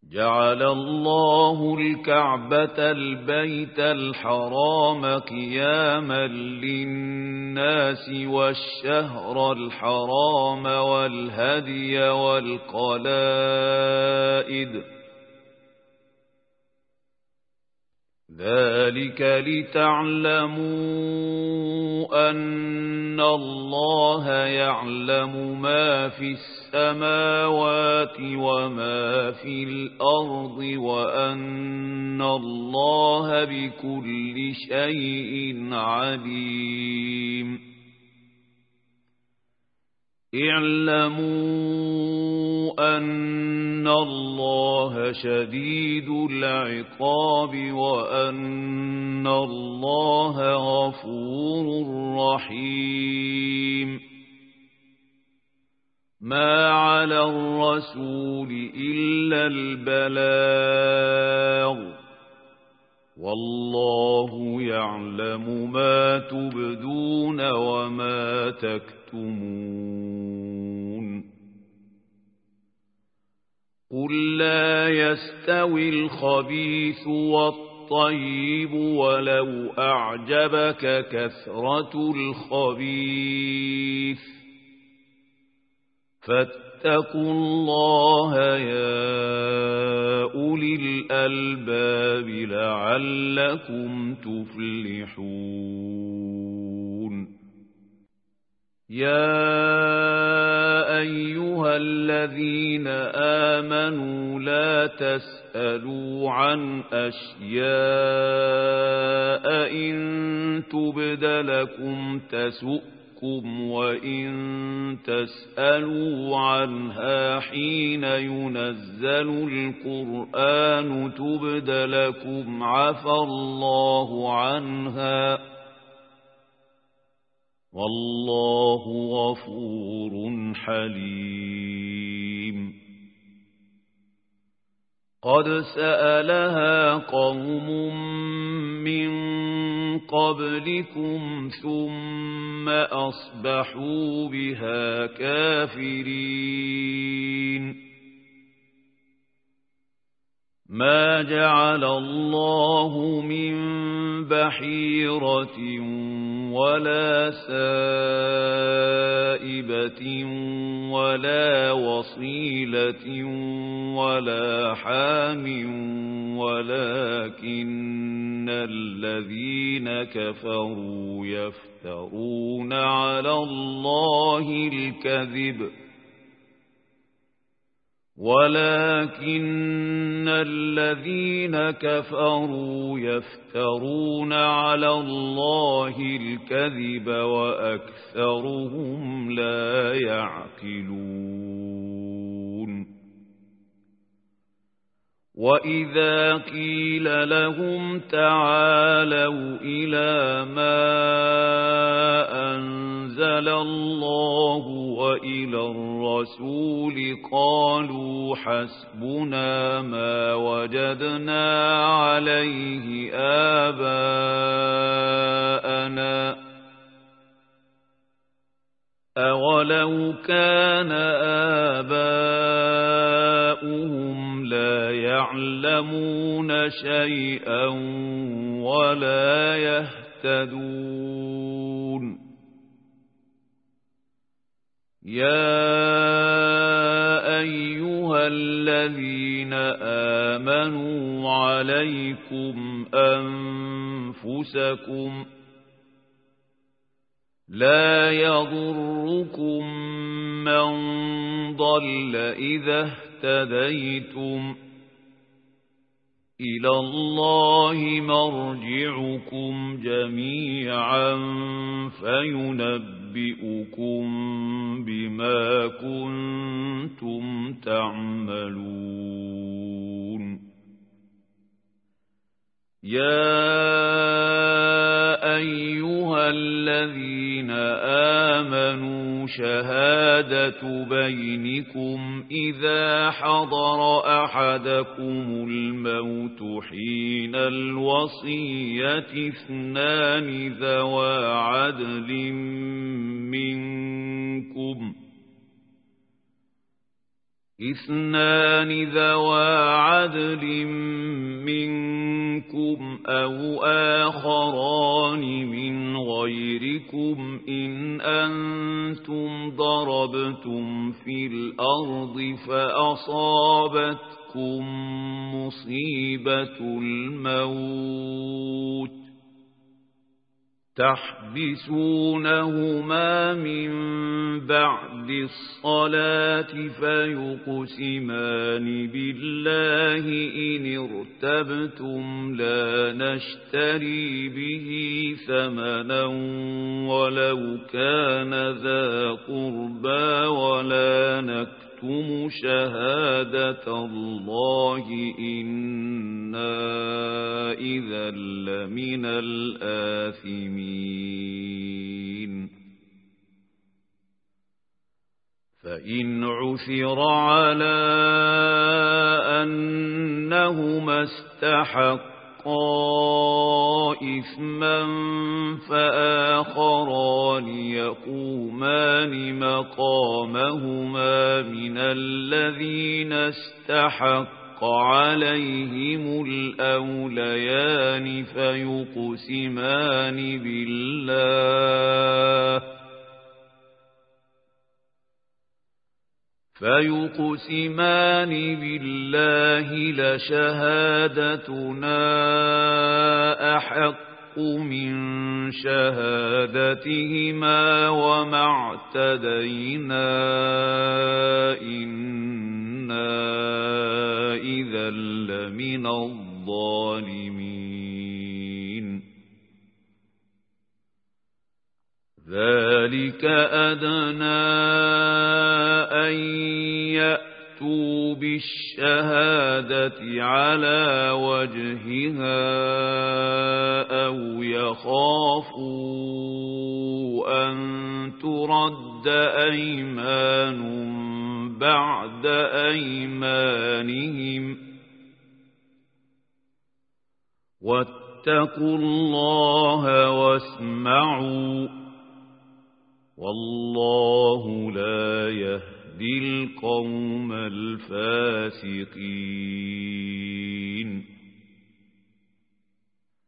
جعل الله الكعبة البيت الحرام قياما للناس والشهر الحرام والهدي والقلائد ذلك لتعلموا أن الله يعلم ما في السماوات وما في الأرض وأن الله بكل شيء عليم اعلموا أن الله شديد العقاب وأن الله غفور رحيم ما على الرسول إلا البلاغ والله يعلم ما تبدون وما تكتمون قل لا يستوي الخبيث والطيب ولو أعجبك كثرة الخبيث فاتقوا الله يا أولي الألباب لعلكم تفلحون يا أيها الذين آمنوا لا تسألوا عن أشياء إن تبد لكم تسؤكم وإن تسألوا عنها حين ينزل القرآن تبد لكم عفى الله عنها والله غفور حليم قد سألها قوم من قبلكم ثم أصبحوا بها كافرين ما جعل الله من بحيرة ولا سائبة ولا وصيلة ولا حام ولكن الذين كفروا يفترون على الله الكذب ولكن الذين كفروا يفترون على الله الكذب وأكثرهم لا يعقلون وإذا قيل لهم تعالوا إلى ما أنزل الله وإلى الرسول قالوا حسبنا ما وجدنا عليه آباءنا أولو كان آباؤهم لا يعلمون شيئا ولا يهتدون يا أيها الذين آمنوا عليكم أنفسكم لا يضركم من ضل إذا اهتديتم إلى الله مرجعكم جميعا فينبئكم بما كنتم تعملون يا أيها الذين آمنوا شهادة بينكم إذا حضر أحدكم الموت حين الوصية اثنان ذوى عدل منكم اثنان ذوا عدل منكم أو آخران من غيركم إن أنتم ضربتم في الأرض فأصابتكم مصيبة الموت تحبسونهما من بعد الصلاة فيقسمان بالله إن ارتبتم لا نشتري به ثمنا ولو كان ذا قربى ولا نكتم شهادة الله إنا إذا لمن الآثمين فإن عثر على أنهما استحقا إثما فآخران يقومان مقامهما من الذين استحق عليهم الأوليان فيقسمان بالله لشهادتنا أحق من شهادتهما وما اعتدينا إنا إذا لمن الظالمين ذلك أدنى أن يأتوا بالشهادة على وجهها أو يخافوا أن ترد أيمان بعد أيمانهم واتقوا الله واسمعوا والله لا يهدي القوم الفاسقين